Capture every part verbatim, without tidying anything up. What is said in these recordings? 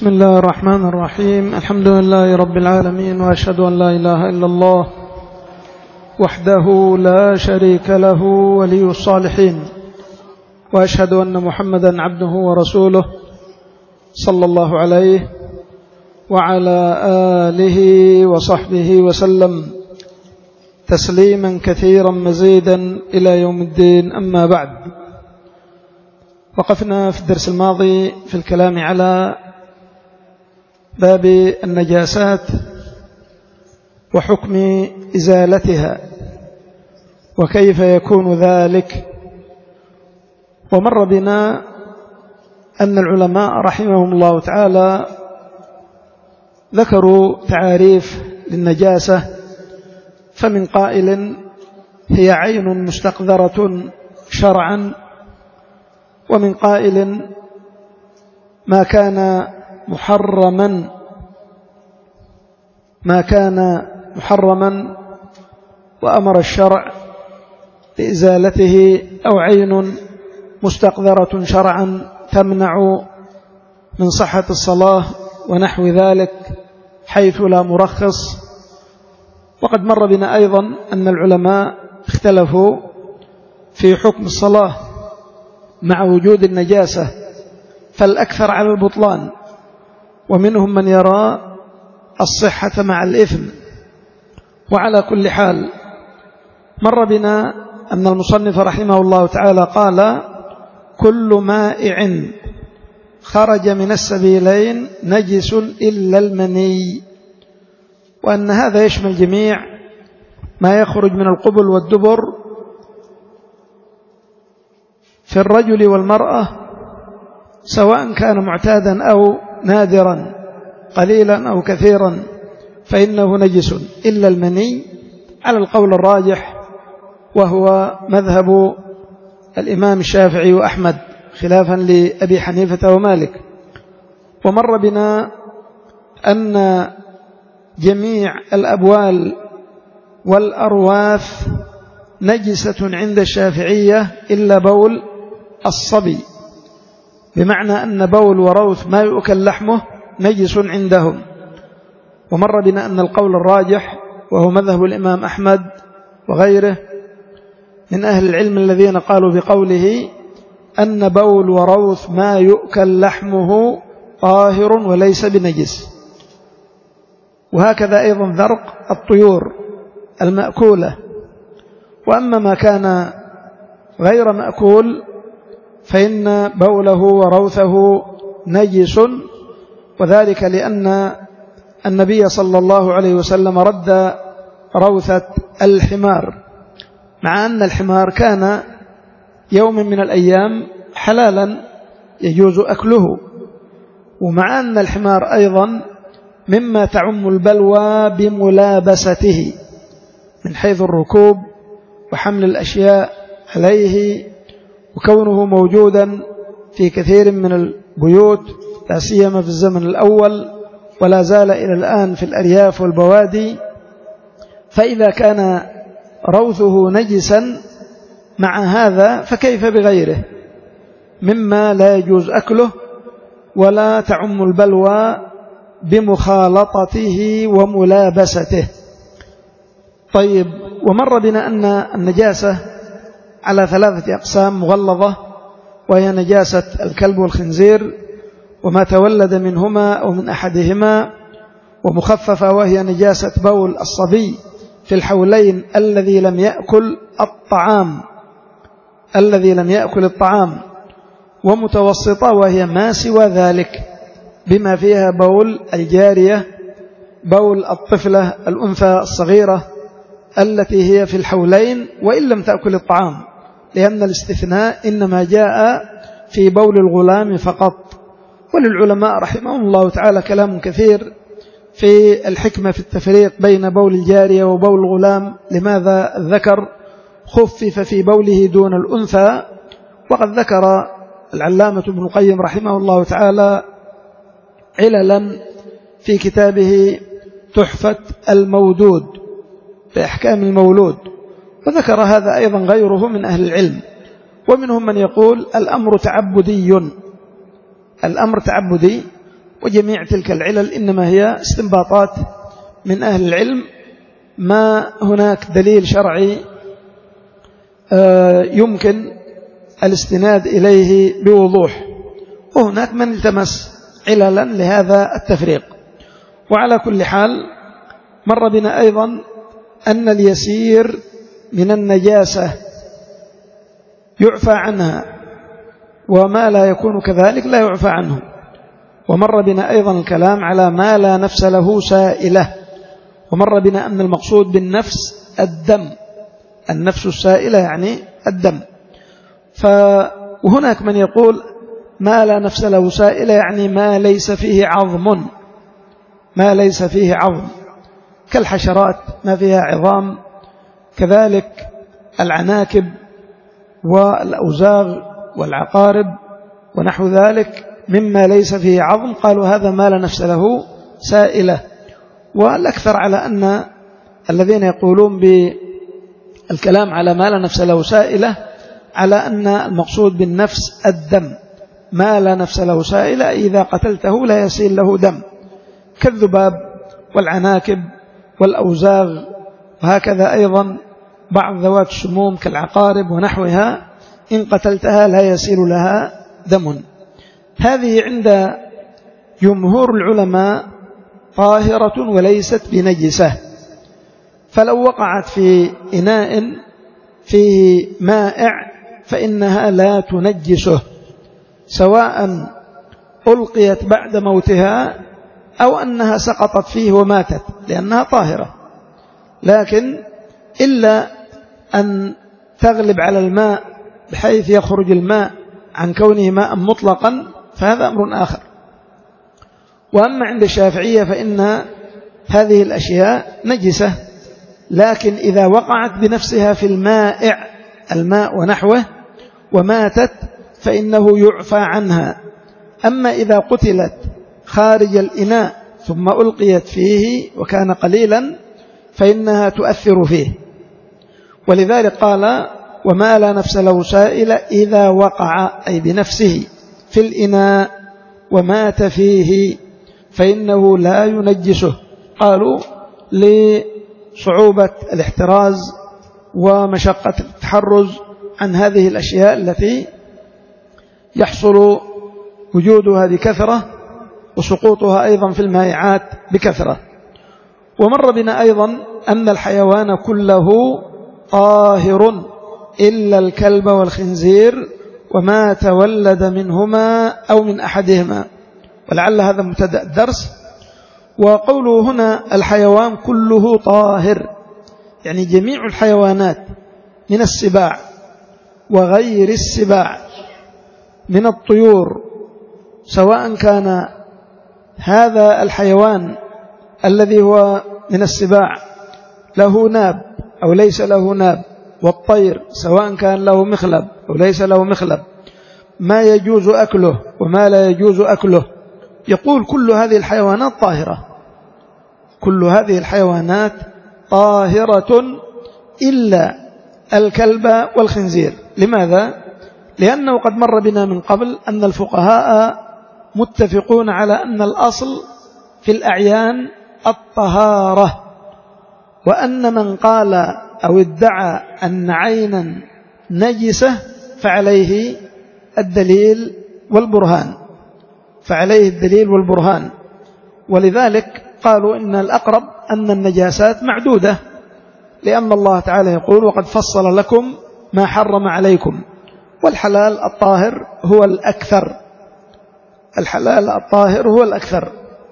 بسم الله الرحمن الرحيم. الحمد لله رب العالمين، وأشهد أن لا إله إلا الله وحده لا شريك له ولي الصالحين، وأشهد أن محمدا عبده ورسوله صلى الله عليه وعلى آله وصحبه وسلم تسليما كثيرا مزيدا إلى يوم الدين. أما بعد، وقفنا في الدرس الماضي في الكلام على باب النجاسات وحكم إزالتها وكيف يكون ذلك. ومر بنا أن العلماء رحمهم الله تعالى ذكروا تعاريف للنجاسة، فمن قائل هي عين مستقذرة شرعا، ومن قائل ما كان محرما ما كان محرما وأمر الشرع بإزالته، أو عين مستقذرة شرعا تمنع من صحة الصلاة ونحو ذلك حيث لا مرخص. وقد مر بنا أيضا أن العلماء اختلفوا في حكم الصلاة مع وجود النجاسة، فالأكثر على البطلان، ومنهم من يرى الصحة مع الإثم. وعلى كل حال مر بنا أن المصنف رحمه الله تعالى قال: كل مائع خرج من السبيلين نجس إلا المني، وأن هذا يشمل جميع ما يخرج من القبل والدبر في الرجل والمرأة، سواء كان معتادا أو نادرا، قليلا أو كثيرا، فإنه نجس إلا المني، على القول الراجح وهو مذهب الإمام الشافعي وأحمد خلافا لأبي حنيفة ومالك. ومر بنا أن جميع الأبوال والأرواث نجسة عند الشافعية إلا بول الصبي، بمعنى أن بول وروث ما يؤكل لحمه نجس عندهم. ومر بنا أن القول الراجح وهو مذهب الإمام أحمد وغيره من أهل العلم الذين قالوا بقوله أن بول وروث ما يؤكل لحمه طاهر وليس بنجس. وهكذا أيضا ذرق الطيور المأكولة. وأما ما كان غير مأكول فإن بوله وروثه نجس، وذلك لأن النبي صلى الله عليه وسلم رد روثة الحمار، مع أن الحمار كان يوم من الأيام حلالا يجوز أكله، ومع أن الحمار أيضا مما تعم البلوى بملابسته من حيث الركوب وحمل الأشياء عليه، وكونه موجودا في كثير من البيوت لا سيما في الزمن الأول، ولا زال إلى الآن في الأرياف والبوادي. فإذا كان روثه نجسا مع هذا فكيف بغيره مما لا يجوز أكله ولا تعم البلوى بمخالطته وملابسته. طيب، ومر بنا أن النجاسة على ثلاثة أقسام مغلظة، وهي نجاسة الكلب والخنزير وما تولد منهما أو من أحدهما، ومخففة وهي نجاسة بول الصبي في الحولين الذي لم يأكل الطعام الذي لم يأكل الطعام ومتوسطة وهي ما سوى ذلك بما فيها بول الجارية، بول الطفلة الأنثى الصغيرة التي هي في الحولين وإن لم تأكل الطعام، لأن الاستثناء إنما جاء في بول الغلام فقط. وللعلماء رحمهم الله تعالى كلام كثير في الحكمة في التفريق بين بول الجارية وبول الغلام، لماذا الذكر خفف في بوله دون الأنثى. وقد ذكر العلامة ابن القيم رحمه الله تعالى عللا في كتابه تحفة المودود بأحكام المولود، وذكر هذا أيضا غيره من أهل العلم. ومنهم من يقول الأمر تعبدي الأمر تعبدي وجميع تلك العلل إنما هي استنباطات من أهل العلم، ما هناك دليل شرعي يمكن الاستناد إليه بوضوح، وهناك من التمس عللا لهذا التفريق. وعلى كل حال مر بنا أيضا أن اليسير من النجاسة يعفى عنها، وما لا يكون كذلك لا يعفى عنه. ومر بنا أيضا الكلام على ما لا نفس له سائلة، ومر بنا أن المقصود بالنفس الدم، النفس السائلة يعني الدم. فهناك من يقول ما لا نفس له سائلة يعني ما ليس فيه عظم، ما ليس فيه عظم كالحشرات ما فيها عظام، كذلك العناكب والأوزاغ والعقارب ونحو ذلك مما ليس فيه عظم، قالوا هذا ما لا نفس له سائلة. والأكثر على أن الذين يقولون بالكلام على ما لا نفس له سائلة على أن المقصود بالنفس الدم، ما لا نفس له سائلة إذا قتلته لا يسيل له دم، كالذباب والعناكب والأوزاغ، وهكذا أيضا بعض ذوات السموم كالعقارب ونحوها إن قتلتها لا يسيل لها دم. هذه عند جمهور العلماء طاهرة وليست بنجسة، فلو وقعت في إناء فيه مائع فإنها لا تنجسه، سواء ألقيت بعد موتها أو أنها سقطت فيه وماتت، لأنها طاهرة. لكن إلا أن تغلب على الماء بحيث يخرج الماء عن كونه ماء مطلقا فهذا أمر آخر. وأما عند الشافعية فإن هذه الأشياء نجسة، لكن إذا وقعت بنفسها في المائع، الماء ونحوه، وماتت فإنه يعفى عنها. أما إذا قتلت خارج الإناء ثم ألقيت فيه وكان قليلا فإنها تؤثر فيه. ولذلك قال وما لا نفس له سائل إذا وقع أي بنفسه في الإناء ومات فيه فإنه لا ينجسه. قالوا لصعوبة الاحتراز ومشقة التحرز عن هذه الأشياء التي يحصل وجودها بكثرة وسقوطها أيضا في المائعات بكثرة. ومر بنا أيضا أن الحيوان كله طاهر إلا الكلب والخنزير وما تولد منهما أو من أحدهما، ولعل هذا مبتدأ الدرس. وقوله هنا الحيوان كله طاهر يعني جميع الحيوانات من السباع وغير السباع، من الطيور، سواء كان هذا الحيوان الذي هو من السباع له ناب أو ليس له ناب، والطير سواء كان له مخلب أو ليس له مخلب، ما يجوز أكله وما لا يجوز أكله. يقول كل هذه الحيوانات طاهرة، كل هذه الحيوانات طاهرة إلا الكلب والخنزير. لماذا؟ لأنه قد مر بنا من قبل أن الفقهاء متفقون على أن الأصل في الأعيان الطهارة، وأن من قال أو ادعى أن عينا نجسة فعليه الدليل والبرهان، فعليه الدليل والبرهان. ولذلك قالوا إن الأقرب أن النجاسات معدودة، لأن الله تعالى يقول وقد فصل لكم ما حرم عليكم، والحلال الطاهر هو الأكثر، الحلال الطاهر هو الأكثر.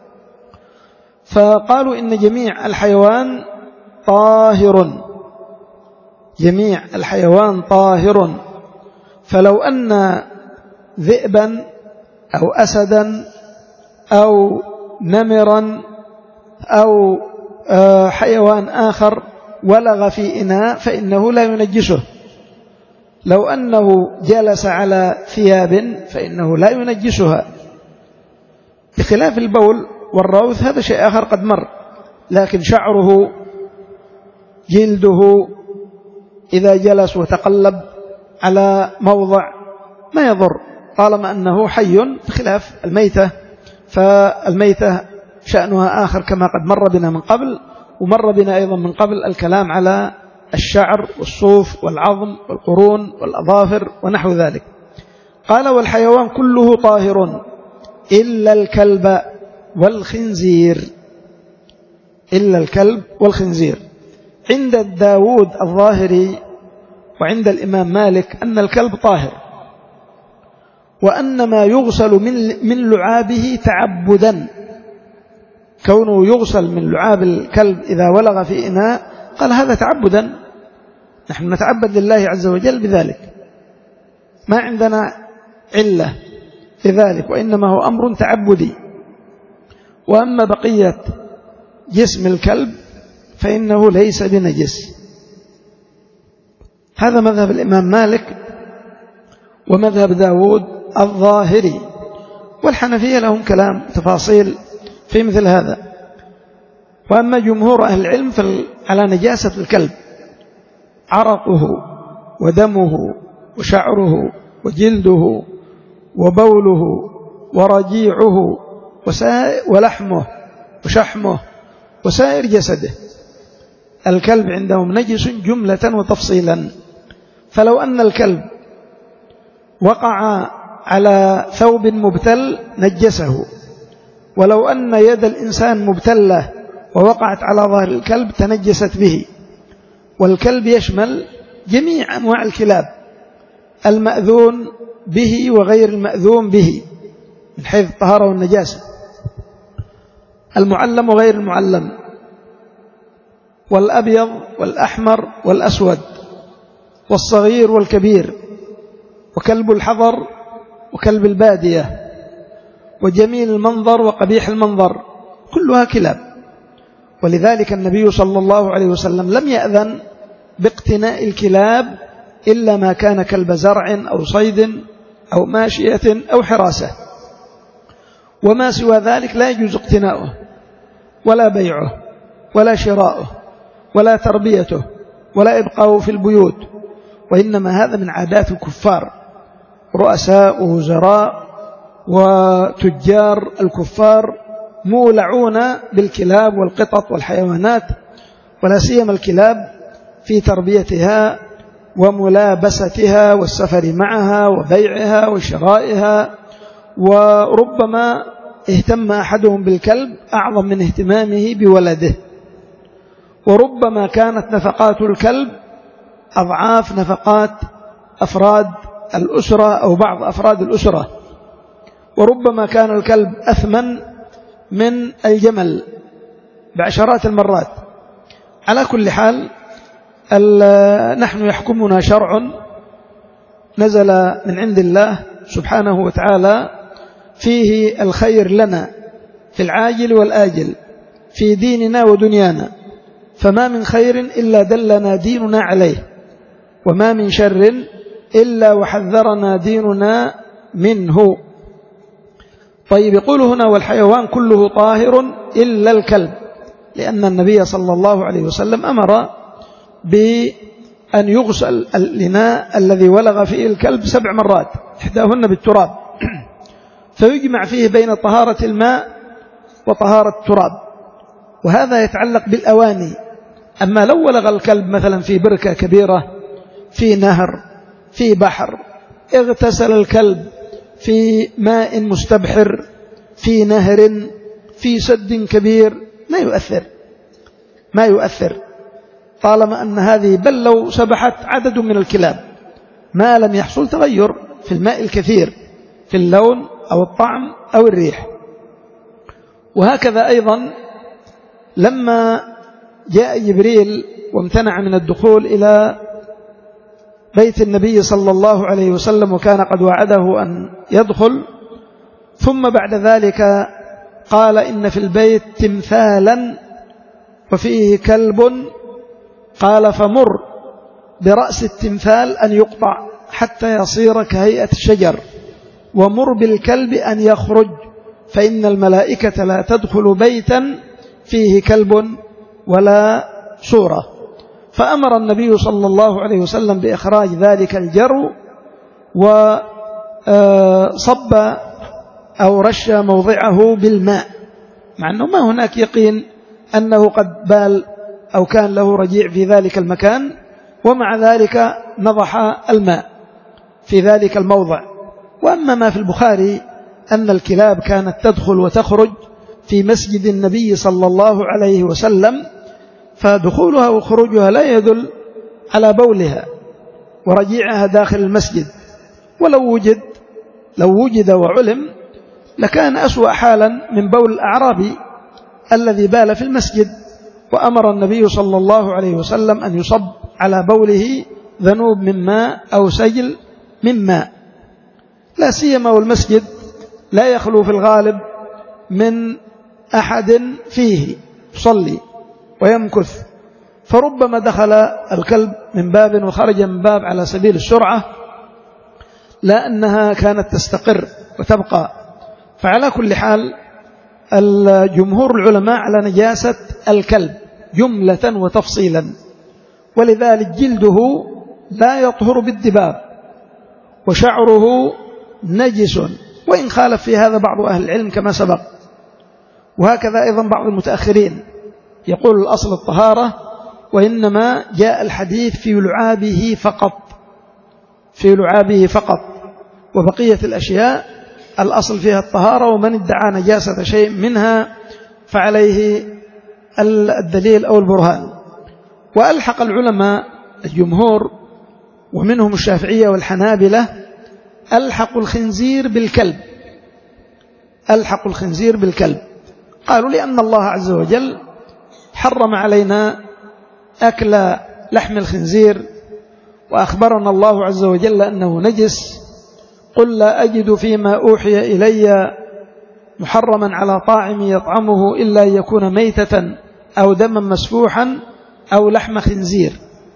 فقالوا إن جميع الحيوان طاهر، جميع الحيوان طاهر. فلو أن ذئبا أو أسدا أو نمرا أو حيوان آخر ولغ في إناء فإنه لا ينجسه. لو أنه جلس على ثياب فإنه لا ينجسها، بخلاف البول والروث هذا شيء آخر قد مر. لكن شعره جلده إذا جلس وتقلب على موضع ما يضر طالما أنه حي، بخلاف الميتة فالميتة شأنها آخر كما قد مر بنا من قبل، ومر بنا أيضا من قبل الكلام على الشعر والصوف والعظم والقرون والأظافر ونحو ذلك. قال والحيوان كله طاهر إلا الكلب والخنزير، إلا الكلب والخنزير. عند داود الظاهري وعند الإمام مالك أن الكلب طاهر، وأن ما يغسل من من لعابه تعبدا، كونه يغسل من لعاب الكلب إذا ولغ في إناء، قال هذا تعبدا، نحن نتعبد لله عز وجل بذلك، ما عندنا علة لذلك، وإنما هو أمر تعبدي. وأما بقية جسم الكلب فإنه ليس بنجس. هذا مذهب الإمام مالك ومذهب داود الظاهري. والحنفية لهم كلام تفاصيل في مثل هذا. وأما جمهور أهل العلم على نجاسة الكلب عرقه ودمه وشعره وجلده وبوله ورجيعه ولحمه وشحمه وسائر جسده. الكلب عندهم نجس جملة وتفصيلا. فلو أن الكلب وقع على ثوب مبتل نجسه، ولو أن يد الإنسان مبتلة ووقعت على ظهر الكلب تنجست به. والكلب يشمل جميع أنواع الكلاب، المأذون به وغير المأذون به من حيث الطهارة والنجاسة، المعلم وغير المعلم، والأبيض والأحمر والأسود، والصغير والكبير، وكلب الحضر وكلب البادية، وجميل المنظر وقبيح المنظر، كلها كلاب. ولذلك النبي صلى الله عليه وسلم لم يأذن باقتناء الكلاب إلا ما كان كلب زرع أو صيد أو ماشية أو حراسة، وما سوى ذلك لا يجوز اقتناؤه ولا بيعه ولا شراؤه ولا تربيته ولا إبقاؤه في البيوت، وإنما هذا من عادات الكفار، رؤساء ووزراء وتجار الكفار مولعون بالكلاب والقطط والحيوانات، ولا سيما الكلاب في تربيتها وملابستها والسفر معها وبيعها وشرائها. وربما اهتم أحدهم بالكلب أعظم من اهتمامه بولده، وربما كانت نفقات الكلب أضعاف نفقات أفراد الأسرة أو بعض أفراد الأسرة، وربما كان الكلب أثمن من الجمل بعشرات المرات. على كل حال نحن يحكمنا شرع نزل من عند الله سبحانه وتعالى فيه الخير لنا في العاجل والآجل في ديننا ودنيانا، فما من خير إلا دلنا ديننا عليه، وما من شر إلا وحذرنا ديننا منه. طيب، يقول هنا والحيوان كله طاهر إلا الكلب، لأن النبي صلى الله عليه وسلم أمر بأن يغسل الإناء الذي ولغ فيه الكلب سبع مرات إحداهن بالتراب، فيجمع فيه بين طهارة الماء وطهارة التراب، وهذا يتعلق بالأواني. أما لو ولغ الكلب مثلا في بركة كبيرة، في نهر، في بحر، اغتسل الكلب في ماء مستبحر، في نهر، في سد كبير، ما يؤثر ما يؤثر طالما أن هذه، بل لو سبحت عدد من الكلاب ما لم يحصل تغير في الماء الكثير في اللون أو الطعم أو الريح. وهكذا أيضا لما جاء جبريل وامتنع من الدخول إلى بيت النبي صلى الله عليه وسلم وكان قد وعده أن يدخل، ثم بعد ذلك قال إن في البيت تمثالا وفيه كلب، قال فمر برأس التمثال أن يقطع حتى يصير كهيئة الشجر، ومر بالكلب أن يخرج، فإن الملائكة لا تدخل بيتا فيه كلب ولا صورة. فأمر النبي صلى الله عليه وسلم بإخراج ذلك الجرو، وصب أو رش موضعه بالماء، مع أنه ما هناك يقين أنه قد بال أو كان له رجيع في ذلك المكان، ومع ذلك نضح الماء في ذلك الموضع. وأما ما في البخاري أن الكلاب كانت تدخل وتخرج في مسجد النبي صلى الله عليه وسلم، فدخولها وخروجها لا يدل على بولها ورجيعها داخل المسجد، ولو وجد لو وجد وعلم لكان أسوأ حالا من بول الأعرابي الذي بال في المسجد، وأمر النبي صلى الله عليه وسلم أن يصب على بوله ذنوب من ماء أو سجل من ماء، لا سيما والمسجد لا يخلو في الغالب من أحد فيه يصلي ويمكث، فربما دخل الكلب من باب وخرج من باب على سبيل السرعة، لا أنها كانت تستقر وتبقى. فعلى كل حال الجمهور العلماء على نجاسة الكلب جملة وتفصيلا، ولذلك جلده لا يطهر بالدباب، وشعره نجس، وإن خالف في هذا بعض أهل العلم كما سبق. وهكذا أيضا بعض المتأخرين يقول الأصل الطهارة، وإنما جاء الحديث في لعابه فقط، في لعابه فقط، وبقية الأشياء الأصل فيها الطهارة، ومن ادعى نجاسة شيء منها فعليه الدليل أو البرهان. وألحق العلماء الجمهور ومنهم الشافعية والحنابلة ألحقوا الخنزير بالكلب، ألحقوا الخنزير بالكلب، قالوا لأن الله عز وجل حرم علينا أكل لحم الخنزير، وأخبرنا الله عز وجل أنه نجس، قل لا أجد فيما أوحي إلي محرما على طاعم يطعمه إلا أن يكون ميتة أو دما مسفوحا أو لحم خنزير.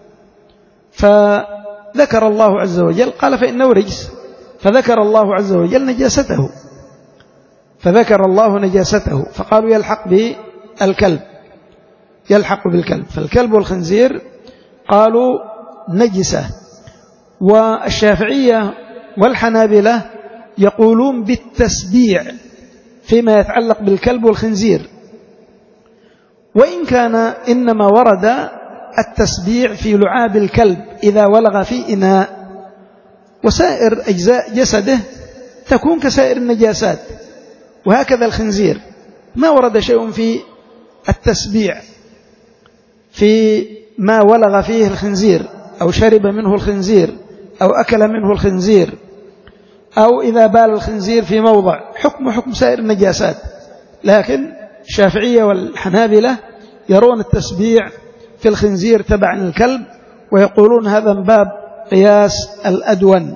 فذكر الله عز وجل قال فإنه رجس، فذكر الله عز وجل نجاسته، فذكر الله نجاسته، فقالوا يلحق بالكلب، يلحق بالكلب. فالكلب والخنزير قالوا نجسة. والشافعية والحنابلة يقولون بالتسبيع فيما يتعلق بالكلب والخنزير، وإن كان إنما ورد التسبيع في لعاب الكلب إذا ولغ في إناء، وسائر أجزاء جسده تكون كسائر النجاسات، وهكذا الخنزير ما ورد شيء في التسبيع في ما ولغ فيه الخنزير أو شرب منه الخنزير أو أكل منه الخنزير، أو إذا بال الخنزير في موضع، حكم حكم سائر النجاسات. لكن الشافعية والحنابلة يرون التسبيع في الخنزير تبع الكلب، ويقولون هذا من باب قياس الأدون.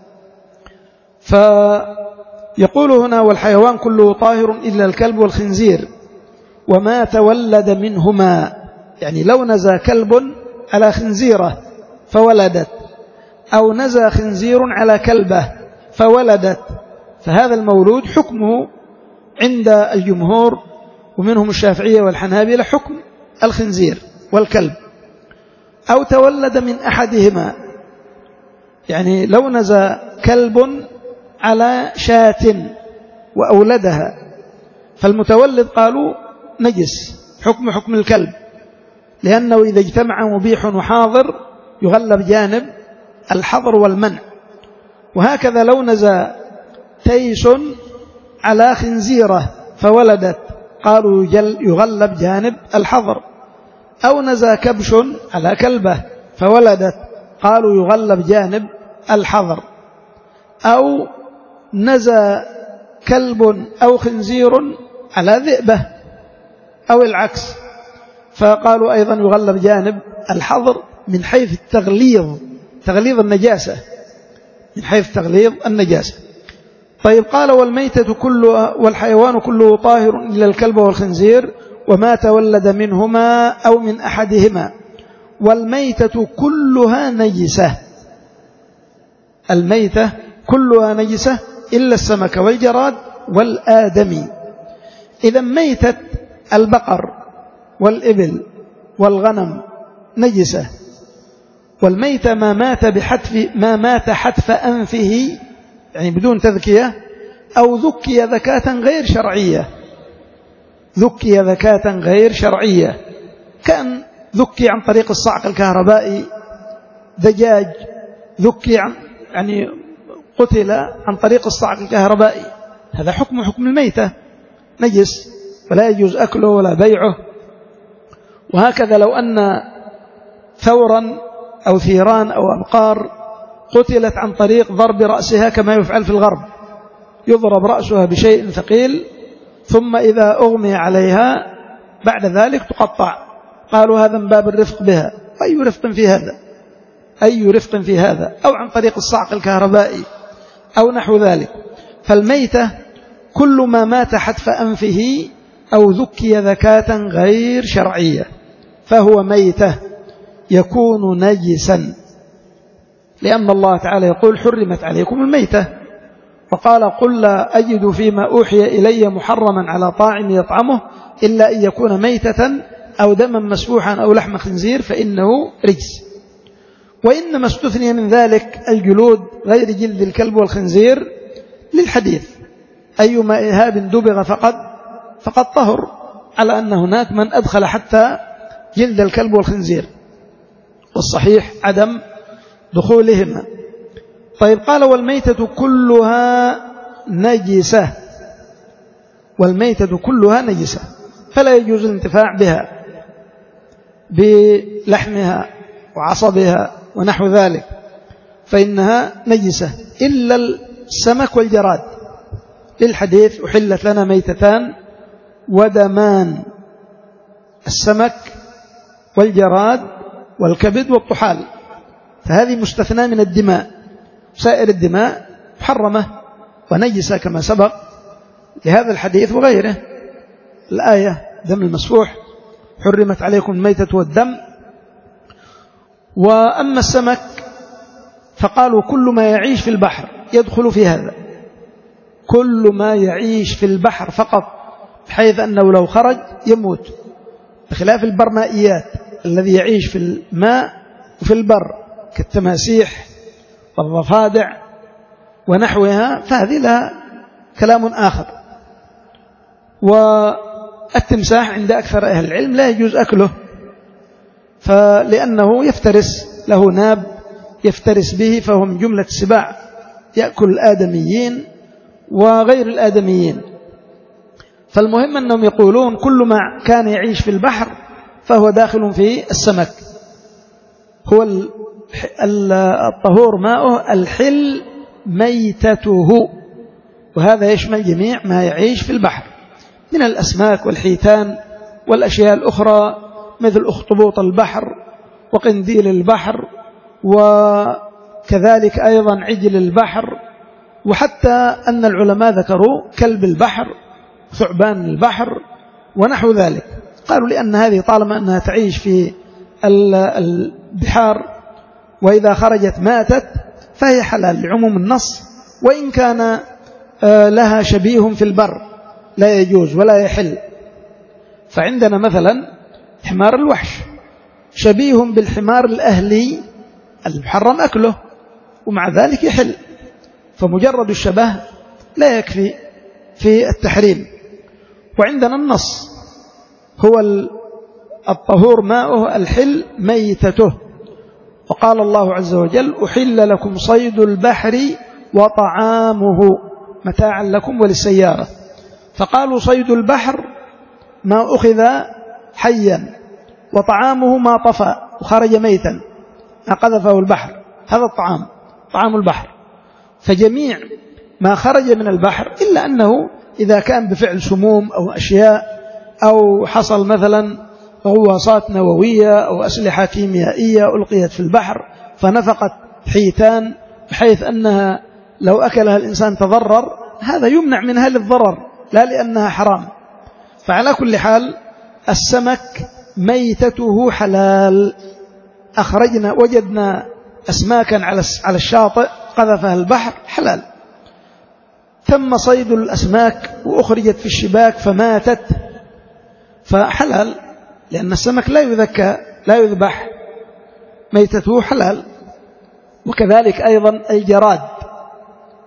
فيقول هنا والحيوان كله طاهر إلا الكلب والخنزير وما تولد منهما، يعني لو نزى كلب على خنزيرة فولدت، أو نزى خنزير على كلبة فولدت، فهذا المولود حكمه عند الجمهور ومنهم الشافعية والحنابلة حكم الخنزير والكلب. أو تولد من أحدهما، يعني لو نزى كلب على شاة وأولدها فالمتولد قالوا نجس، حكم حكم الكلب، لأنه إذا اجتمع مبيح وحاضر يغلب جانب الحظر والمنع. وهكذا لو نزى تيس على خنزيرة فولدت قالوا يغلب جانب الحظر. أو نزى كبش على كلبة فولدت قالوا يغلب جانب الحظر. أو نزى كلب أو خنزير على ذئبة أو العكس فقالوا أيضا يغلب جانب الحظر من حيث التغليظ، تغليظ النجاسة، من حيث تغليظ النجاسة. طيب قال والميتة كلها والحيوان كله طاهر إلا الكلب والخنزير وما تولد منهما أو من أحدهما، والميتة كلها نجسة، الميتة كلها نجسة إلا السمك والجراد والآدمي. إذا ميتة البقر والإبل والغنم نجسة، والميتة ما مات بحتف ما مات حتف أنفه، يعني بدون تذكية، أو ذكي ذكاة غير شرعية، ذكي ذكاة غير شرعية، كان ذكي عن طريق الصعق الكهربائي، دجاج ذكي عن يعني قتل عن طريق الصعق الكهربائي، هذا حكم حكم الميتة، نجس ولا يجوز أكله ولا بيعه. وهكذا لو أن ثورا أو ثيران أو أبقار قتلت عن طريق ضرب رأسها كما يفعل في الغرب، يضرب رأسها بشيء ثقيل ثم إذا أغمي عليها بعد ذلك تقطع، قالوا هذا من باب الرفق بها. أي رفق في هذا؟ أي رفق في هذا؟ أو عن طريق الصعق الكهربائي أو نحو ذلك. فالميتة كل ما مات حتف أنفه أو ذكي ذكاة غير شرعية فهو ميتة يكون نجسا، لأن الله تعالى يقول حرمت عليكم الميتة، وقال قل لا أجد فيما أوحي إلي محرما على طاعم يطعمه إلا أن يكون ميتة أو دما مسفوحا أو لحم خنزير فإنه رجس. وإنما استثني من ذلك الجلود غير جلد الكلب والخنزير للحديث أيما إهاب دبغ فقد فقد طهر، على أن هناك من أدخل حتى جلد الكلب والخنزير، والصحيح عدم دخولهما. طيب قال والميتة كلها نجسة، والميتة كلها نجسة فلا يجوز الانتفاع بها بلحمها وعصبها ونحو ذلك، فإنها نجسة إلا السمك والجراد، للحديث أحلت لنا ميتتان ودمان، السمك والجراد والكبد والطحال، فهذه مستثنى من الدماء، سائر الدماء محرمة ونجسة كما سبق لهذا الحديث وغيره. الآية دم المسفوح حرمت عليكم الميتة والدم. وأما السمك فقالوا كل ما يعيش في البحر يدخل في هذا، كل ما يعيش في البحر فقط، بحيث أنه لو خرج يموت، بخلاف البرمائيات الذي يعيش في الماء وفي البر كالتماسيح والضفادع ونحوها، فهذه لها كلام آخر. والتمساح عند أكثر أهل العلم لا يجوز أكله، فلأنه يفترس، له ناب يفترس به، فهو من جملة السباع يأكل الآدميين وغير الآدميين. فالمهم أنهم يقولون كل ما كان يعيش في البحر فهو داخل في السمك، هو الطهور ماؤه الحل ميتته، وهذا يشمل جميع ما يعيش في البحر من الأسماك والحيتان والأشياء الأخرى مثل أخطبوط البحر وقنديل البحر، وكذلك أيضا عجل البحر، وحتى أن العلماء ذكروا كلب البحر، ثعبان البحر ونحو ذلك، قالوا لأن هذه طالما أنها تعيش في البحار وإذا خرجت ماتت فهي حلال لعموم النص، وإن كان لها شبيه في البر لا يجوز ولا يحل. فعندنا مثلا حمار الوحش شبيه بالحمار الأهلي المحرم أكله، ومع ذلك يحل، فمجرد الشبه لا يكفي في التحريم. وعندنا النص هو الطهور ماؤه الحل ميتته، وقال الله عز وجل أحل لكم صيد البحر وطعامه متاعا لكم وللسيارة، فقالوا صيد البحر ما أخذ حيا، وطعامه ما طفى وخرج ميتا ما قذفه البحر، هذا الطعام طعام البحر. فجميع ما خرج من البحر إلا أنه إذا كان بفعل سموم أو أشياء، أو حصل مثلا غواصات نووية أو أسلحة كيميائية ألقيت في البحر فنفقت حيتان بحيث أنها لو أكلها الإنسان تضرر، هذا يمنع منها للضرر لا لأنها حرام. فعلى كل حال السمك ميتته حلال، أخرجنا وجدنا أسماكا على الشاطئ قذفها البحر حلال، تم صيد الأسماك وأخرجت في الشباك فماتت فحلال، لأن السمك لا يذكى لا يذبح، ميتته حلال. وكذلك أيضا الجراد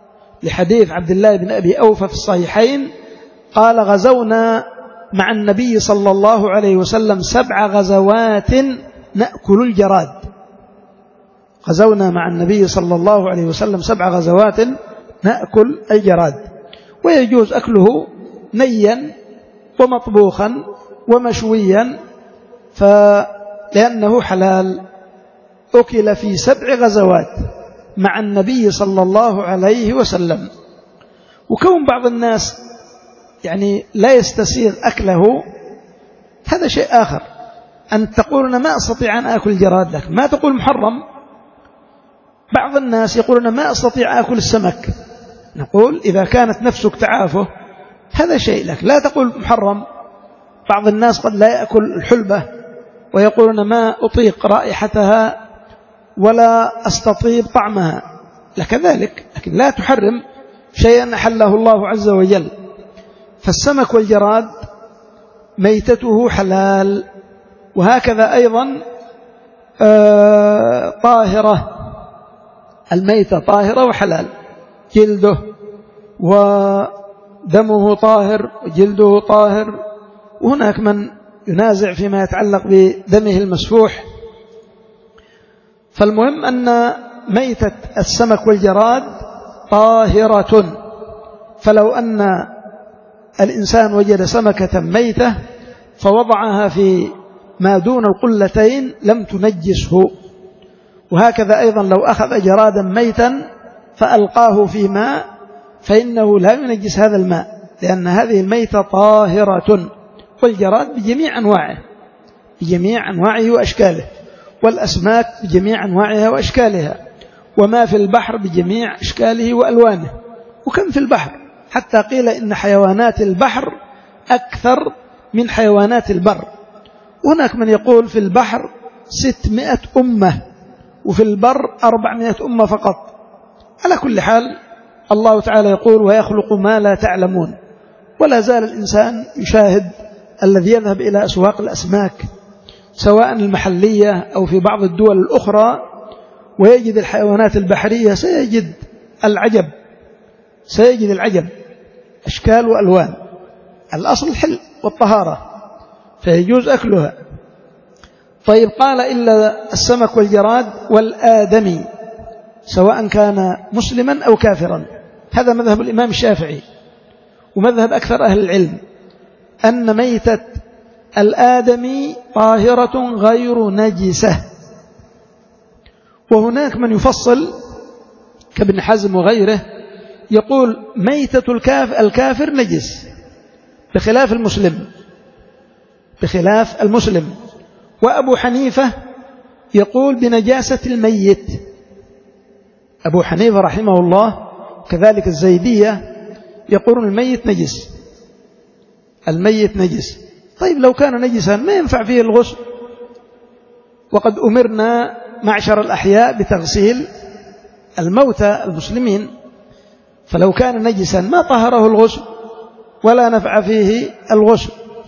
لحديث عبد الله بن أبي أوفى في الصحيحين قال غزونا مع النبي صلى الله عليه وسلم سبع غزوات نأكل الجراد. غزونا مع النبي صلى الله عليه وسلم سبع غزوات نأكل الجراد، ويجوز أكله نيا ومطبوخا ومشويا فلأنه حلال. أكل في سبع غزوات مع النبي صلى الله عليه وسلم. وكون بعض الناس يعني لا يستسيغ أكله هذا شيء آخر. أن تقول أنا ما أستطيع أن أكل الجراد، لك ما تقول محرم. بعض الناس يقول أنا ما أستطيع أكل السمك، نقول إذا كانت نفسك تعافه هذا شيء لك، لا تقول محرم. بعض الناس قد لا يأكل الحلبة ويقول أنا ما أطيق رائحتها ولا أستطيب طعمها، لك ذلك، لكن لا تحرم شيئا أحله الله عز وجل. فالسمك والجراد ميتته حلال، وهكذا أيضا آه طاهرة، الميتة طاهرة وحلال، جلده ودمه طاهر وجلده طاهر. وهناك من ينازع فيما يتعلق بدمه المسفوح. فالمهم أن ميتة السمك والجراد طاهرة، فلو أن الإنسان وجد سمكة ميتة فوضعها في ما دون القلتين لم تنجسه. وهكذا أيضا لو أخذ جرادا ميتا فألقاه في ماء فإنه لا ينجس هذا الماء، لأن هذه الميتة طاهرة. والجراد بجميع أنواعه بجميع أنواعه وأشكاله، والأسماك بجميع أنواعها وأشكالها، وما في البحر بجميع أشكاله وألوانه. وكم في البحر حتى قيل إن حيوانات البحر أكثر من حيوانات البر. هناك من يقول في البحر ستمائة أمة وفي البر أربعمائة أمة فقط. على كل حال الله تعالى يقول ويخلق ما لا تعلمون. ولا زال الإنسان يشاهد الذي يذهب إلى أسواق الأسماك سواء المحلية أو في بعض الدول الأخرى ويجد الحيوانات البحرية، سيجد العجب سيجد العجب أشكال وألوان. الأصل الحل والطهارة فيجوز أكلها. طيب قال إلا السمك والجراد والآدمي سواء كان مسلما أو كافرا. هذا مذهب الإمام الشافعي ومذهب أكثر أهل العلم، أن ميتة الآدمي طاهرة غير نجسة. وهناك من يفصل كابن حزم وغيره يقول ميتة الكاف الكافر نجس بخلاف المسلم بخلاف المسلم وأبو حنيفة يقول بنجاسة الميت. أبو حنيفة رحمه الله كذلك الزيدية يقول الميت نجس الميت نجس. طيب لو كان نجسا ما ينفع فيه الغسل، وقد أمرنا معشر الأحياء بتغسيل الموتى المسلمين، فلو كان نجسا ما طهره الغسل ولا نفع فيه الغسل.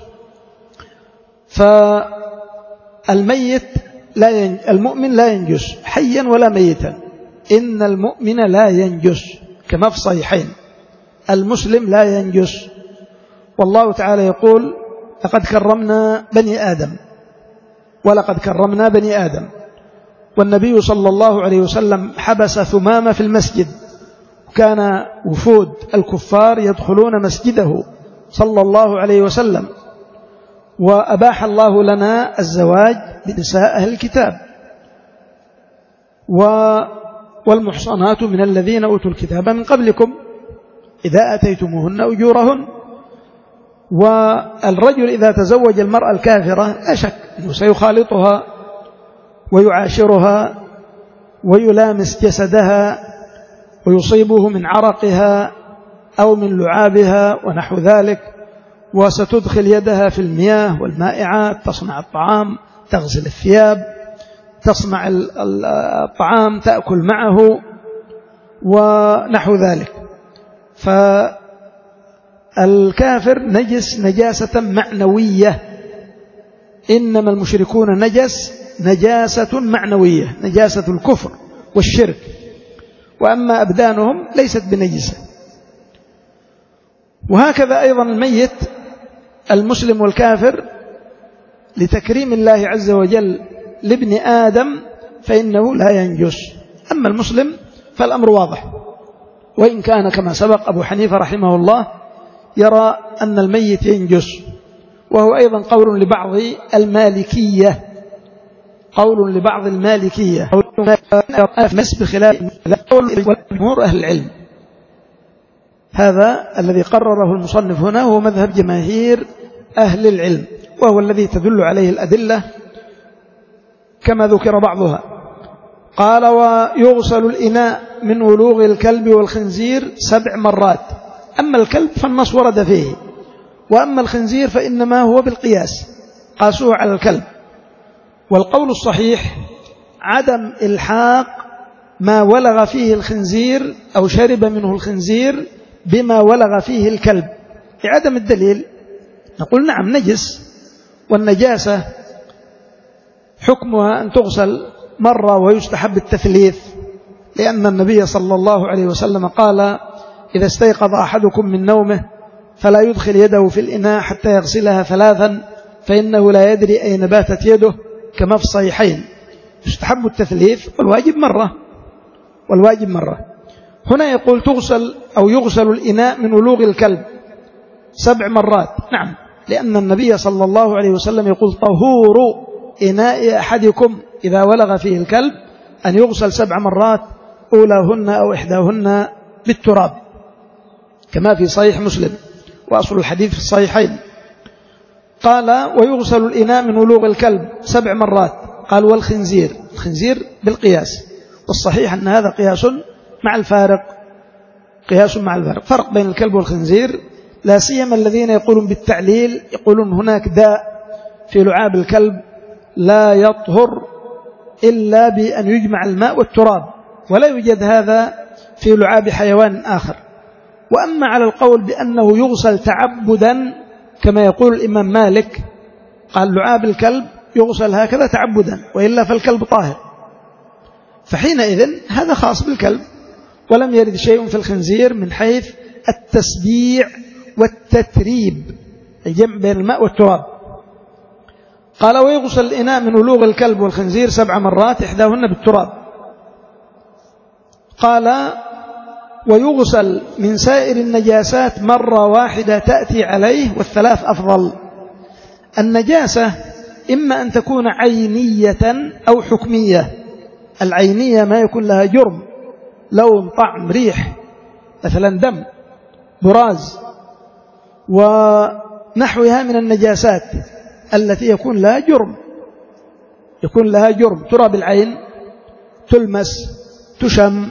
فالميت لا ين... المؤمن لا ينجس حيا ولا ميتا. إن المؤمن لا ينجس كما في الصحيحين، المسلم لا ينجس. والله تعالى يقول لقد كرمنا بني آدم ولقد كرمنا بني آدم. والنبي صلى الله عليه وسلم حبس ثمامة في المسجد، وكان وفود الكفار يدخلون مسجده صلى الله عليه وسلم، وأباح الله لنا الزواج بنساء أهل الكتاب والمحصنات من الذين أوتوا الكتاب من قبلكم إذا أتيتموهن أجورهن. والرجل إذا تزوج المرأة الكافرة لا شك أنه سيخالطها ويعاشرها ويلامس جسدها ويصيبه من عرقها أو من لعابها ونحو ذلك، وستدخل يدها في المياه والمائعات، تصنع الطعام، تغسل الثياب، تصنع الطعام، تأكل معه ونحو ذلك. فالكافر نجس نجاسة معنوية. إنما المشركون نجس نجاسة معنوية، نجاسة الكفر والشرك. وأما أبدانهم ليست بنجسة. وهكذا أيضا الميت المسلم والكافر لتكريم الله عز وجل لابن آدم فإنه لا ينجس. أما المسلم فالأمر واضح، وإن كان كما سبق أبو حنيفة رحمه الله يرى أن الميت ينجس، وهو أيضا قول لبعض المالكية قول لبعض المالكية مس بخلاف جمهور أهل العلم. هذا الذي قرره المصنف هنا هو مذهب جماهير أهل العلم، وهو الذي تدل عليه الأدلة كما ذكر بعضها. قال: ويغسل الإناء من ولوغ الكلب والخنزير سبع مرات. أما الكلب فالنص ورد فيه، وأما الخنزير فإنما هو بالقياس، قاسوه على الكلب. والقول الصحيح عدم إلحاق ما ولغ فيه الخنزير أو شرب منه الخنزير بما ولغ فيه الكلب لعدم الدليل. نقول نعم نجس، والنجاسة حكمها أن تغسل مرة ويستحب التثليث، لأن النبي صلى الله عليه وسلم قال: إذا استيقظ أحدكم من نومه فلا يدخل يده في الإناء حتى يغسلها ثلاثا فإنه لا يدري أين باتت يده، كما في الصحيحين. يستحب التثليث والواجب مرة والواجب مرة هنا يقول تغسل أو يغسل الإناء من ولوغ الكلب سبع مرات. نعم، لأن النبي صلى الله عليه وسلم يقول: طهور إناء أحدكم إذا ولغ فيه الكلب أن يغسل سبع مرات أولاهن أو إحداهن بالتراب، كما في صحيح مسلم، وأصل الحديث في الصحيحين. قال: ويغسل الإناء من ولوغ الكلب سبع مرات. قال: والخنزير، الخنزير بالقياس، والصحيح أن هذا قياس مع الفارق قياس مع الفارق فرق بين الكلب والخنزير، لا سيما الذين يقولون بالتعليل، يقولون هناك داء في لعاب الكلب لا يطهر إلا بأن يجمع الماء والتراب، ولا يوجد هذا في لعاب حيوان آخر. وأما على القول بأنه يغسل تعبدا كما يقول الإمام مالك، قال: لعاب الكلب يغسل هكذا تعبدا، وإلا فالكلب طاهر، فحينئذ هذا خاص بالكلب، ولم يرد شيء في الخنزير من حيث التسبيع والتتريب، الجمع بين الماء والتراب. قال: ويغسل الإناء من ولوغ الكلب والخنزير سبع مرات إحداهن بالتراب. قال: ويغسل من سائر النجاسات مرة واحدة تأتي عليه، والثلاث أفضل. النجاسة إما أن تكون عينية أو حكمية. العينية ما يكون لها جرم، لون، طعم، ريح، مثلا دم، براز، ونحوها من النجاسات التي يكون لها جرم يكون لها جرم ترى بالعين، تلمس، تشم،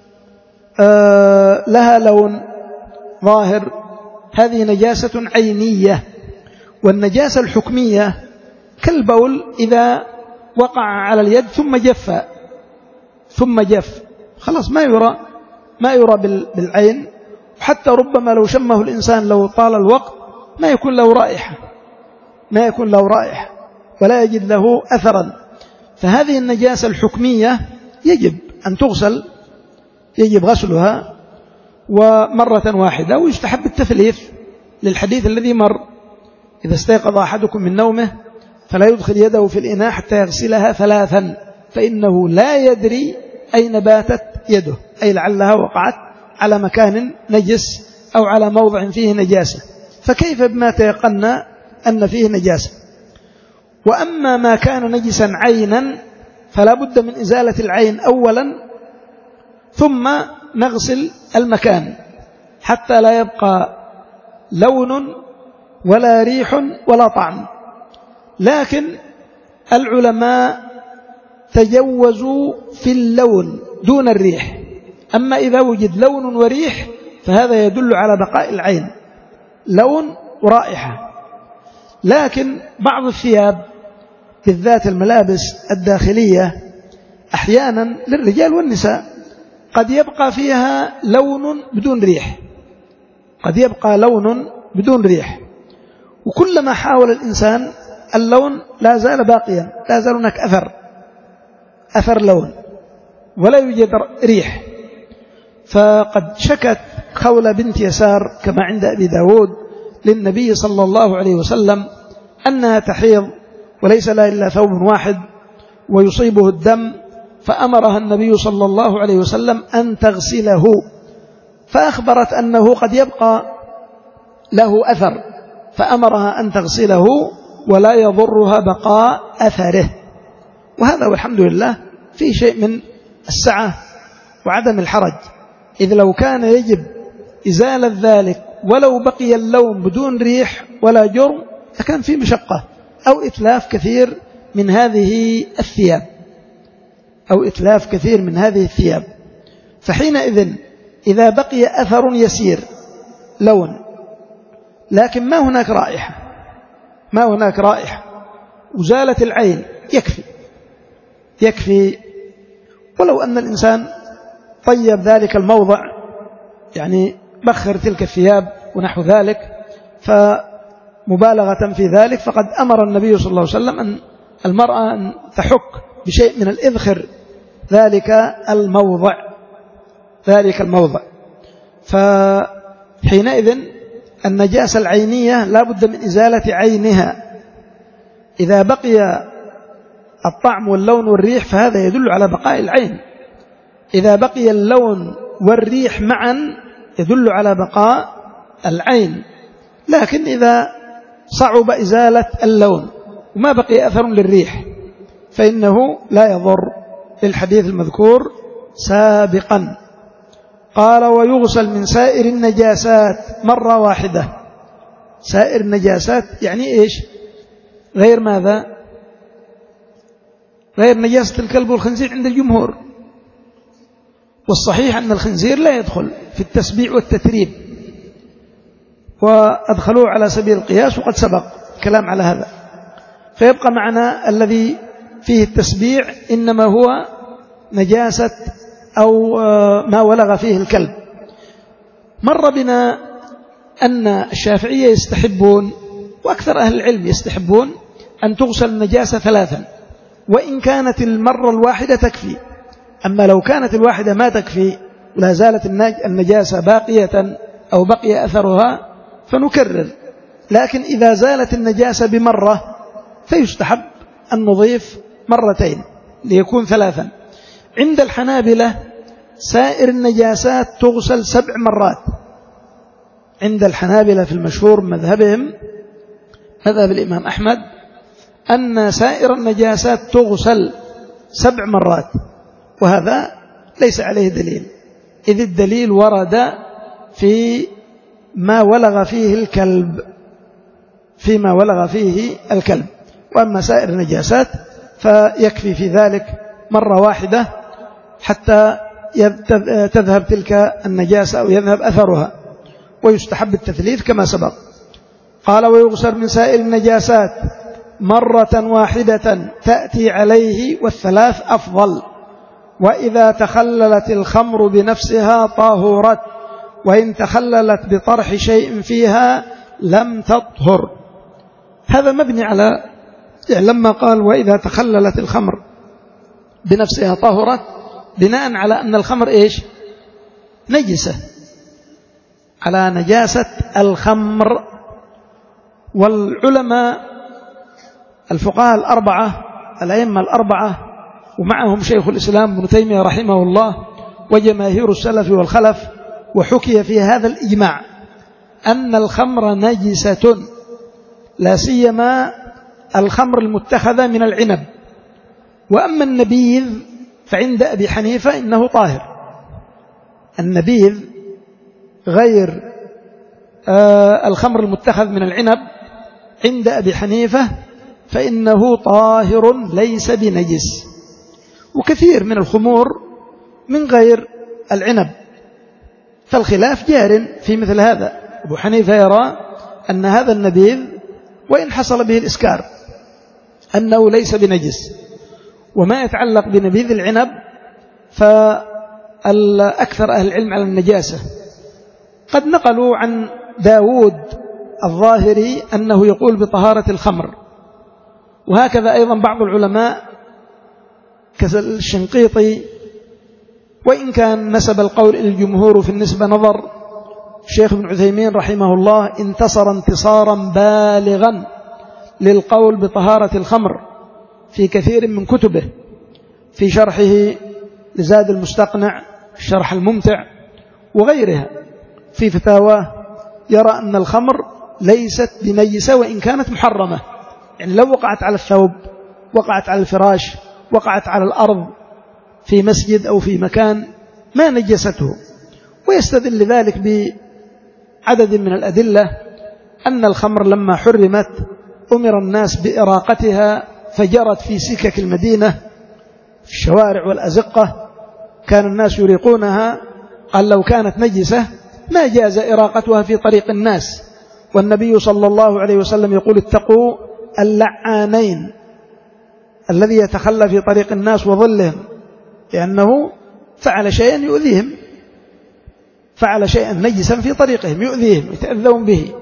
آه لها لون ظاهر، هذه نجاسة عينية. والنجاسة الحكمية كالبول إذا وقع على اليد ثم جف ثم جف خلاص ما يرى ما يرى بالعين، وحتى ربما لو شمه الإنسان لو طال الوقت ما يكون له رائحة ما يكون له رائحة ولا يجد له أثرا. فهذه النجاسة الحكمية يجب أن تغسل، يجب غسلها ومرة واحدة، ويستحب التثليث للحديث الذي مر: إذا استيقظ أحدكم من نومه فلا يدخل يده في الإناء حتى يغسلها ثلاثا فإنه لا يدري أين باتت يده، أي لعلها وقعت على مكان نجس أو على موضع فيه نجاسة، فكيف بما تيقنا أن فيه نجاسة. وأما ما كان نجسا عينا فلا بد من إزالة العين أولا، ثم نغسل المكان حتى لا يبقى لون ولا ريح ولا طعم. لكن العلماء تجوزوا في اللون دون الريح، أما إذا وجد لون وريح فهذا يدل على بقاء العين، لون ورائحة. لكن بعض الثياب بالذات الملابس الداخلية أحيانا للرجال والنساء قد يبقى فيها لون بدون ريح قد يبقى لون بدون ريح وكلما حاول الإنسان اللون لا زال باقيا، لا زال هناك أثر أثر لون ولا يوجد ريح. فقد شكت خولة بنت يسار كما عند أبي داود للنبي صلى الله عليه وسلم أنها تحيض وليس لها إلا ثوب واحد ويصيبه الدم، فأمرها النبي صلى الله عليه وسلم أن تغسله، فأخبرت أنه قد يبقى له أثر، فأمرها أن تغسله ولا يضرها بقاء أثره. وهذا والحمد لله فيه شيء من السعة وعدم الحرج، إذ لو كان يجب إزالة ذلك ولو بقي اللون بدون ريح ولا جرم لكان فيه مشقة أو إتلاف كثير من هذه الثياب أو إتلاف كثير من هذه الثياب. فحينئذ إذا بقي أثر يسير لون لكن ما هناك رائحة ما هناك رائحة وزالة العين يكفي يكفي ولو أن الإنسان طيب ذلك الموضع، يعني بخر تلك الثياب ونحو ذلك، فمبالغة في ذلك فقد أمر النبي صلى الله عليه وسلم أن المرأة أن تحك بشيء من الإذخر ذلك الموضع ذلك الموضع فحينئذ النجاسة العينية لا بد من إزالة عينها. إذا بقي الطعم واللون والريح فهذا يدل على بقاء العين، إذا بقي اللون والريح معا يدل على بقاء العين. لكن إذا صعب إزالة اللون وما بقي أثر للريح فإنه لا يضر للحديث المذكور سابقا. قال ويغسل من سائر النجاسات مرة واحدة. سائر النجاسات يعني إيش؟ غير ماذا؟ غير نجاسة الكلب والخنزير عند الجمهور، والصحيح أن الخنزير لا يدخل في التسبيع والتتريب، وأدخلوه على سبيل القياس وقد سبق كلام على هذا. فيبقى معنا الذي فيه التسبيع إنما هو نجاسة أو ما ولغ فيه الكلب. مر بنا أن الشافعية يستحبون وأكثر أهل العلم يستحبون أن تغسل النجاسة ثلاثا، وإن كانت المرة الواحدة تكفي. أما لو كانت الواحدة ما تكفي ولا زالت النجاسة باقية أو بقي أثرها فنكرر، لكن إذا زالت النجاسة بمرة فيستحب أن نضيف مرتين ليكون ثلاثا. عند الحنابلة سائر النجاسات تغسل سبع مرات. عند الحنابلة في المشهور مذهبهم مذهب الإمام أحمد أن سائر النجاسات تغسل سبع مرات، وهذا ليس عليه دليل، إذ الدليل ورد في ما ولغ فيه الكلب فيما ولغ فيه الكلب. وأما سائر النجاسات فيكفي في ذلك مرة واحدة حتى تذهب تلك النجاسة أو يذهب أثرها، ويستحب التثليث كما سبق. قال ويغسل من سائر النجاسات مرة واحدة تأتي عليه والثلاث أفضل. وإذا تخللت الخمر بنفسها طاهرت، وإن تخللت بطرح شيء فيها لم تطهر. هذا مبني على لما قال وإذا تخللت الخمر بنفسها طاهرت بناء على أن الخمر إيش؟ نجسة، على نجاسة الخمر. والعلماء الفقهاء الأربعة الأئمة الأربعة ومعهم شيخ الإسلام ابن تيمية رحمه الله وجماهير السلف والخلف، وحكي في هذا الإجماع أن الخمر نجسة، لا سيما الخمر المتخذة من العنب. وأما النبيذ فعند أبي حنيفة إنه طاهر. النبيذ غير آه الخمر المتخذ من العنب عند أبي حنيفة فإنه طاهر ليس بنجس. وكثير من الخمور من غير العنب، فالخلاف جار في مثل هذا. أبو حنيفة يرى أن هذا النبيذ وإن حصل به الإسكار أنه ليس بنجس. وما يتعلق بنبيذ العنب فالأكثر أهل العلم على النجاسة. قد نقلوا عن داود الظاهري أنه يقول بطهارة الخمر، وهكذا أيضا بعض العلماء كالشنقيطي وإن كان نسب القول إلى الجمهور في النسبة نظر، الشيخ ابن عثيمين رحمه الله انتصر انتصارا بالغا للقول بطهارة الخمر في كثير من كتبه، في شرحه لزاد المستقنع، الشرح الممتع، وغيرها في فتاواه، يرى أن الخمر ليست بنجسة وإن كانت محرمة. يعني لو وقعت على الثوب، وقعت على الفراش، وقعت على الأرض في مسجد أو في مكان ما نجسته. ويستدل ذلك بعدد من الأدلة، أن الخمر لما حرمت أمر الناس بإراقتها فجرت في سكك المدينة في الشوارع والأزقة، كان الناس يريقونها. قال لو كانت نجسة ما جاز إراقتها في طريق الناس، والنبي صلى الله عليه وسلم يقول اتقوا اللعانين، الذي يتخلى في طريق الناس وظلهم، لأنه فعل شيئا يؤذيهم، فعل شيئا نجسا في طريقهم يؤذيهم يتأذون به.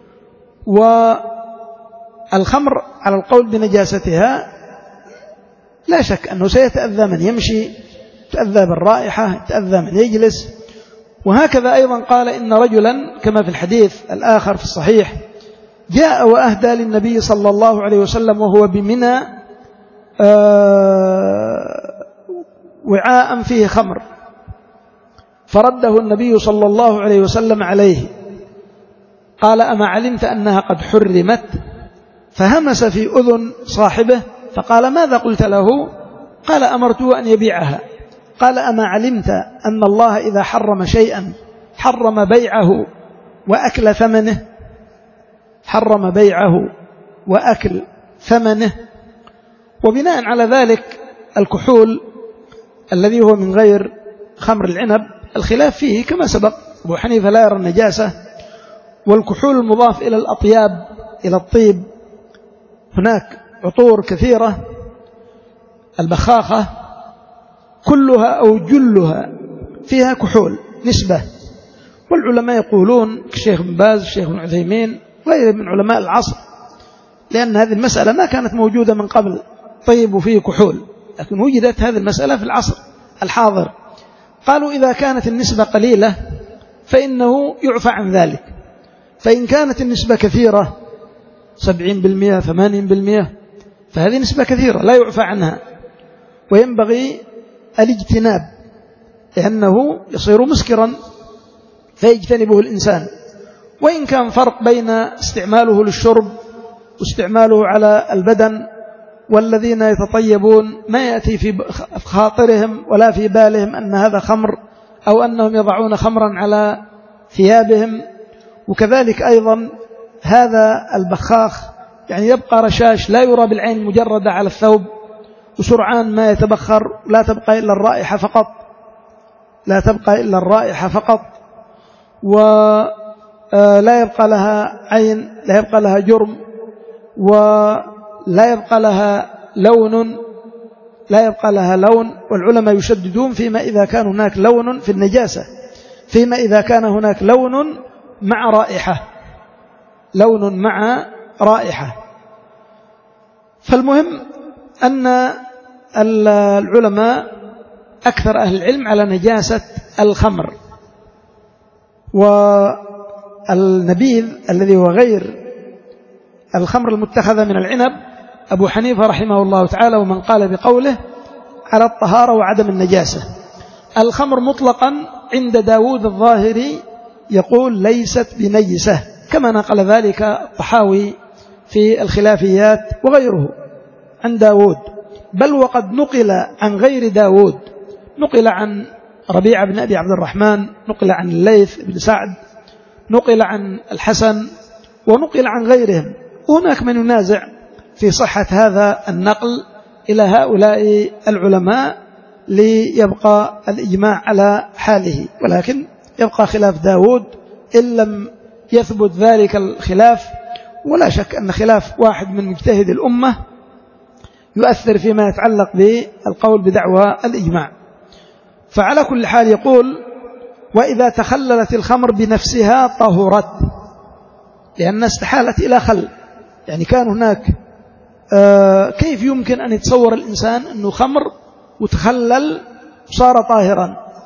والخمر على القول بنجاستها لا شك أنه سيتأذى من يمشي، يتأذى بالرائحة، يتأذى من يجلس. وهكذا أيضا قال إن رجلا كما في الحديث الآخر في الصحيح جاء وأهدى للنبي صلى الله عليه وسلم وهو بمنى وعاء فيه خمر، فرده النبي صلى الله عليه وسلم عليه، قال أما علمت أنها قد حرمت؟ فهمس في أذن صاحبه فقال ماذا قلت له؟ قال أمرته أن يبيعها. قال أما علمت أن الله إذا حرم شيئا حرم بيعه وأكل ثمنه؟ حرم بيعه وأكل ثمنه. وبناء على ذلك الكحول الذي هو من غير خمر العنب الخلاف فيه كما سبق، أبو حنيفة لا يرى النجاسة. والكحول المضاف إلى الأطياب، إلى الطيب، هناك عطور كثيرة، البخاخة كلها أو جلها فيها كحول نسبة. والعلماء يقولون كالشيخ بن باز، الشيخ بن عثيمين وغيره من علماء العصر، لأن هذه المسألة ما كانت موجودة من قبل، طيب وفيه كحول، لكن وجدت هذه المسألة في العصر الحاضر. قالوا إذا كانت النسبة قليلة فإنه يعفى عن ذلك، فإن كانت النسبة كثيرة سبعين بالمئة ثمانين بالمئة فهذه نسبة كثيرة لا يعفى عنها، وينبغي الاجتناب، لأنه يصير مسكرا فيجتنبه الإنسان. وإن كان فرق بين استعماله للشرب واستعماله على البدن، والذين يتطيبون ما يأتي في خاطرهم ولا في بالهم أن هذا خمر، أو أنهم يضعون خمرا على ثيابهم. وكذلك أيضا هذا البخاخ يعني يبقى رشاش لا يرى بالعين المجردة على الثوب، وسرعان ما يتبخر، لا تبقى إلا الرائحة فقط، لا تبقى إلا الرائحة فقط، ولا يبقى لها عين، لا يبقى لها جرم، ولا يبقى لها لون، لا يبقى لها لون. والعلماء يشددون فيما إذا كان هناك لون في النجاسة، فيما إذا كان هناك لون مع رائحة، لون مع رائحة. فالمهم أن العلماء أكثر أهل العلم على نجاسة الخمر. والنبيذ الذي هو غير الخمر المتخذة من العنب أبو حنيفة رحمه الله تعالى ومن قال بقوله على الطهارة وعدم النجاسة. الخمر مطلقا عند داود الظاهري يقول ليست بنجسة، كما نقل ذلك الطحاوي في الخلافيات وغيره عن داود. بل وقد نقل عن غير داود، نقل عن ربيعة بن أبي عبد الرحمن، نقل عن الليث بن سعد، نقل عن الحسن، ونقل عن غيرهم. وهناك من ينازع في صحة هذا النقل إلى هؤلاء العلماء ليبقى الإجماع على حاله، ولكن يبقى خلاف داود إن لم يثبت ذلك الخلاف. ولا شك أن خلاف واحد من مجتهد الأمة يؤثر فيما يتعلق بالقول بدعوى الإجماع. فعلى كل حال يقول وإذا تخللت الخمر بنفسها طهرت، لأن استحالت إلى خل. يعني كان هناك آه كيف يمكن أن يتصور الإنسان أنه خمر وتخلل وصار طاهرا؟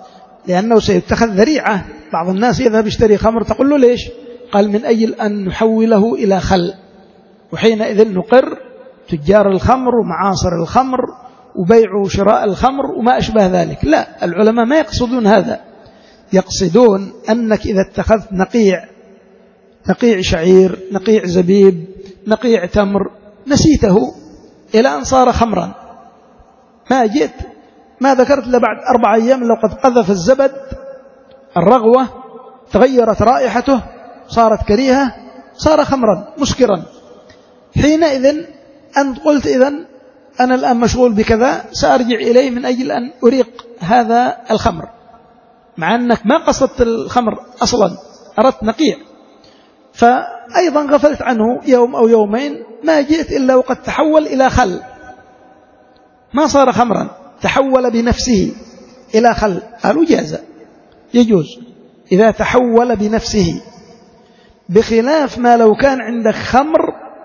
لأنه سيتخذ ذريعة. بعض الناس يذهب يشتري خمر، تقول له ليش؟ قال من أجل أن نحوله إلى خل، وحينئذ نقر تجار الخمر ومعاصر الخمر وبيع وشراء الخمر وما أشبه ذلك. لا، العلماء ما يقصدون هذا، يقصدون أنك إذا اتخذت نقيع نقيع شعير، نقيع زبيب، نقيع تمر، نسيته إلى أن صار خمرا، ما جئت ما ذكرت إلا بعد أربع أيام لو قد قذف الزبد الرغوة تغيرت رائحته صارت كريهة، صار خمرا مسكرا. حينئذ أنت قلت إذن أنا الآن مشغول بكذا، سأرجع إليه من أجل أن أريق هذا الخمر، مع أنك ما قصدت الخمر أصلا، أردت نقيع، فأيضا غفلت عنه يوم أو يومين، ما جئت إلا وقد تحول إلى خل، ما صار خمرا، تحول بنفسه إلى خل. قالوا جاز، يجوز إذا تحول بنفسه، بخلاف ما لو كان عندك خمر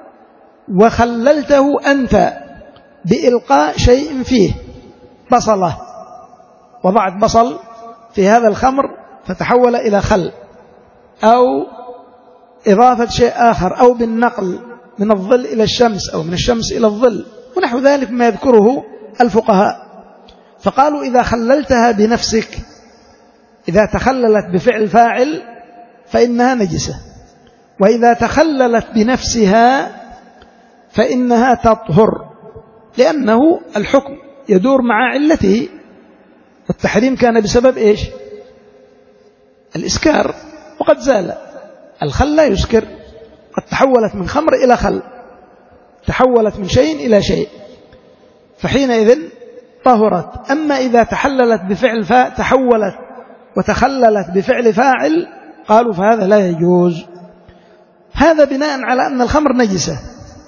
وخللته أنت بإلقاء شيء فيه، بصلة، وضعت بصل في هذا الخمر فتحول إلى خل، أو إضافة شيء آخر، أو بالنقل من الظل إلى الشمس أو من الشمس إلى الظل ونحو ذلك ما يذكره الفقهاء. فقالوا إذا خللتها بنفسك، إذا تخللت بفعل فاعل فإنها نجسة، وإذا تخللت بنفسها فإنها تطهر، لأنه الحكم يدور مع علته، والتحريم كان بسبب إيش؟ الإسكار، وقد زال. الخل لا يسكر، قد تحولت من خمر إلى خل، تحولت من شيء إلى شيء، فحينئذ طهرت. أما إذا تحللت بفعل فاعل، تحولت وتخللت بفعل فاعل، قالوا فهذا لا يجوز. هذا بناء على أن الخمر نجسة،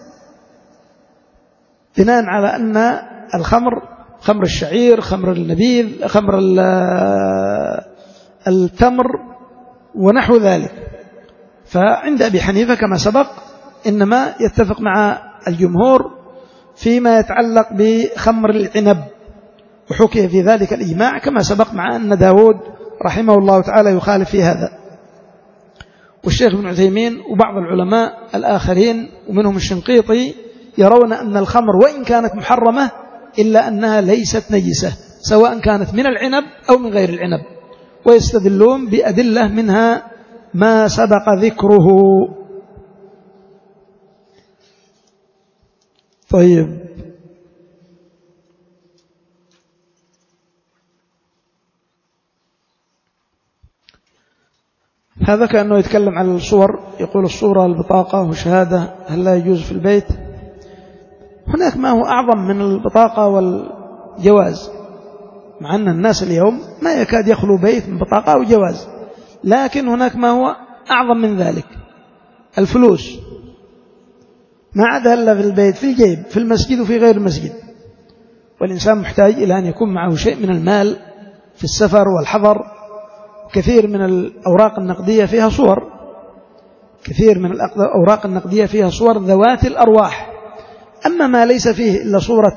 بناء على أن الخمر، خمر الشعير، خمر النبيذ، خمر التمر ونحو ذلك. فعند أبي حنيفة كما سبق إنما يتفق مع الجمهور فيما يتعلق بخمر العنب، وحكي في ذلك الإجماع كما سبق، مع أن داود رحمه الله تعالى يخالف في هذا، والشيخ ابن عثيمين وبعض العلماء الآخرين ومنهم الشنقيطي يرون أن الخمر وإن كانت محرمة إلا أنها ليست نجسة، سواء كانت من العنب أو من غير العنب، ويستدلون بأدلة منها ما سبق ذكره. طيب، هذا كأنه يتكلم عن الصور، يقول الصورة البطاقة وشهادة هل لا يجوز في البيت؟ هناك ما هو أعظم من البطاقة والجواز، مع أن الناس اليوم ما يكاد يخلو بيت من بطاقة أو جواز، لكن هناك ما هو أعظم من ذلك، الفلوس، ما عادها إلا في البيت، في الجيب، في المسجد وفي غير المسجد، والإنسان محتاج إلى أن يكون معه شيء من المال في السفر والحضر. كثير من الأوراق النقدية فيها صور، كثير من الأوراق النقدية فيها صور ذوات الأرواح. أما ما ليس فيه إلا صورة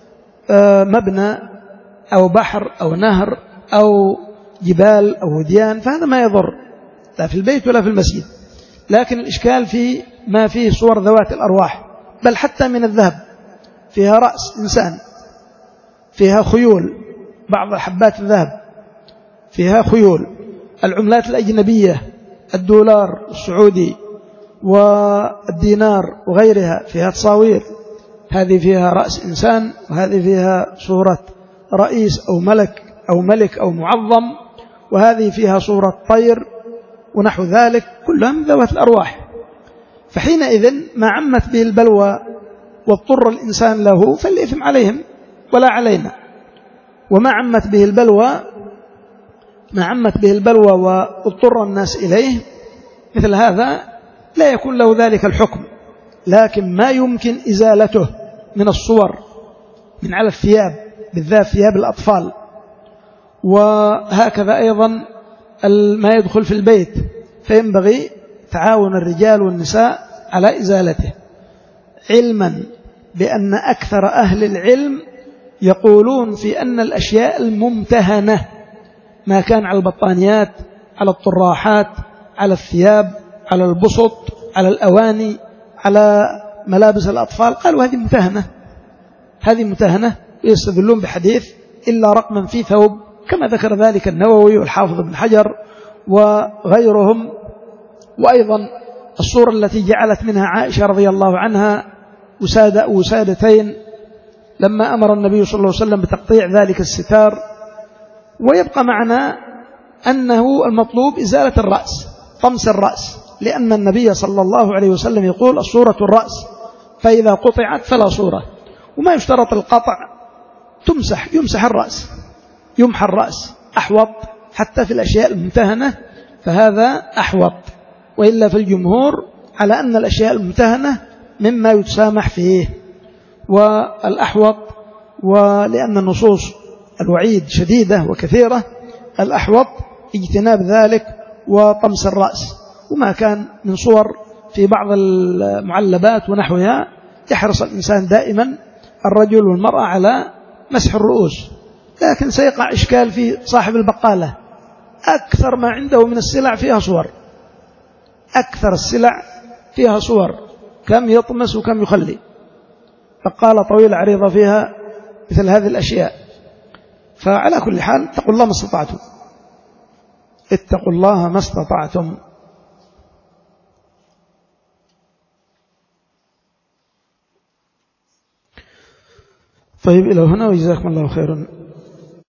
مبنى أو بحر أو نهر أو جبال أو وديان فهذا ما يضر، لا في البيت ولا في المسجد. لكن الإشكال في ما فيه صور ذوات الأرواح، بل حتى من الذهب فيها رأس إنسان، فيها خيول، بعض حبات الذهب فيها خيول، العملات الأجنبية، الدولار السعودي والدينار وغيرها فيها تصاوير، هذه فيها رأس إنسان، وهذه فيها صورة رئيس أو ملك أو ملك أو معظم، وهذه فيها صورة طير ونحو ذلك، كلها من ذوات الأرواح. فحينئذ ما عمت به البلوى واضطر الإنسان له فالإثم عليهم ولا علينا، وما عمت به البلوى ما عمت به البلوى واضطر الناس إليه مثل هذا لا يكون له ذلك الحكم. لكن ما يمكن إزالته من الصور من على الثياب، بالذات ثياب الأطفال، وهكذا أيضا ما يدخل في البيت، فينبغي تعاون الرجال والنساء على إزالته، علما بأن أكثر أهل العلم يقولون في أن الأشياء الممتهنة ما كان على البطانيات، على الطراحات، على الثياب، على البسط، على الأواني، على ملابس الأطفال. قالوا هذه متهنة، هذه متهنة، يستدلون بحديث إلا رقما في ثوب، كما ذكر ذلك النووي والحافظ بن حجر وغيرهم. وأيضا الصورة التي جعلت منها عائشة رضي الله عنها وسادة وسادتين لما أمر النبي صلى الله عليه وسلم بتقطيع ذلك الستار. ويبقى معنا أنه المطلوب إزالة الرأس، طمس الرأس، لأن النبي صلى الله عليه وسلم يقول الصورة الرأس، فإذا قطعت فلا صورة. وما يشترط القطع، تمسح، يمسح الرأس، يمحى الرأس أحوط، حتى في الأشياء الممتهنة فهذا أحوط. وإلا في الجمهور على أن الأشياء الممتهنة مما يتسامح فيه والأحوط. ولأن النصوص الوعيد شديدة وكثيرة، الأحوط اجتناب ذلك وطمس الرأس. وما كان من صور في بعض المعلبات ونحوها يحرص الإنسان دائما الرجل والمرأة على مسح الرؤوس، لكن سيقع إشكال في صاحب البقالة، أكثر ما عنده من السلع فيها صور، أكثر السلع فيها صور، كم يطمس وكم يخلي، بقالة طويلة عريضة فيها مثل هذه الأشياء. فعلى كل حال اتقوا الله ما استطعتم، اتقوا الله ما استطعتم. طيب إلى هنا وجزاكم الله خيرا.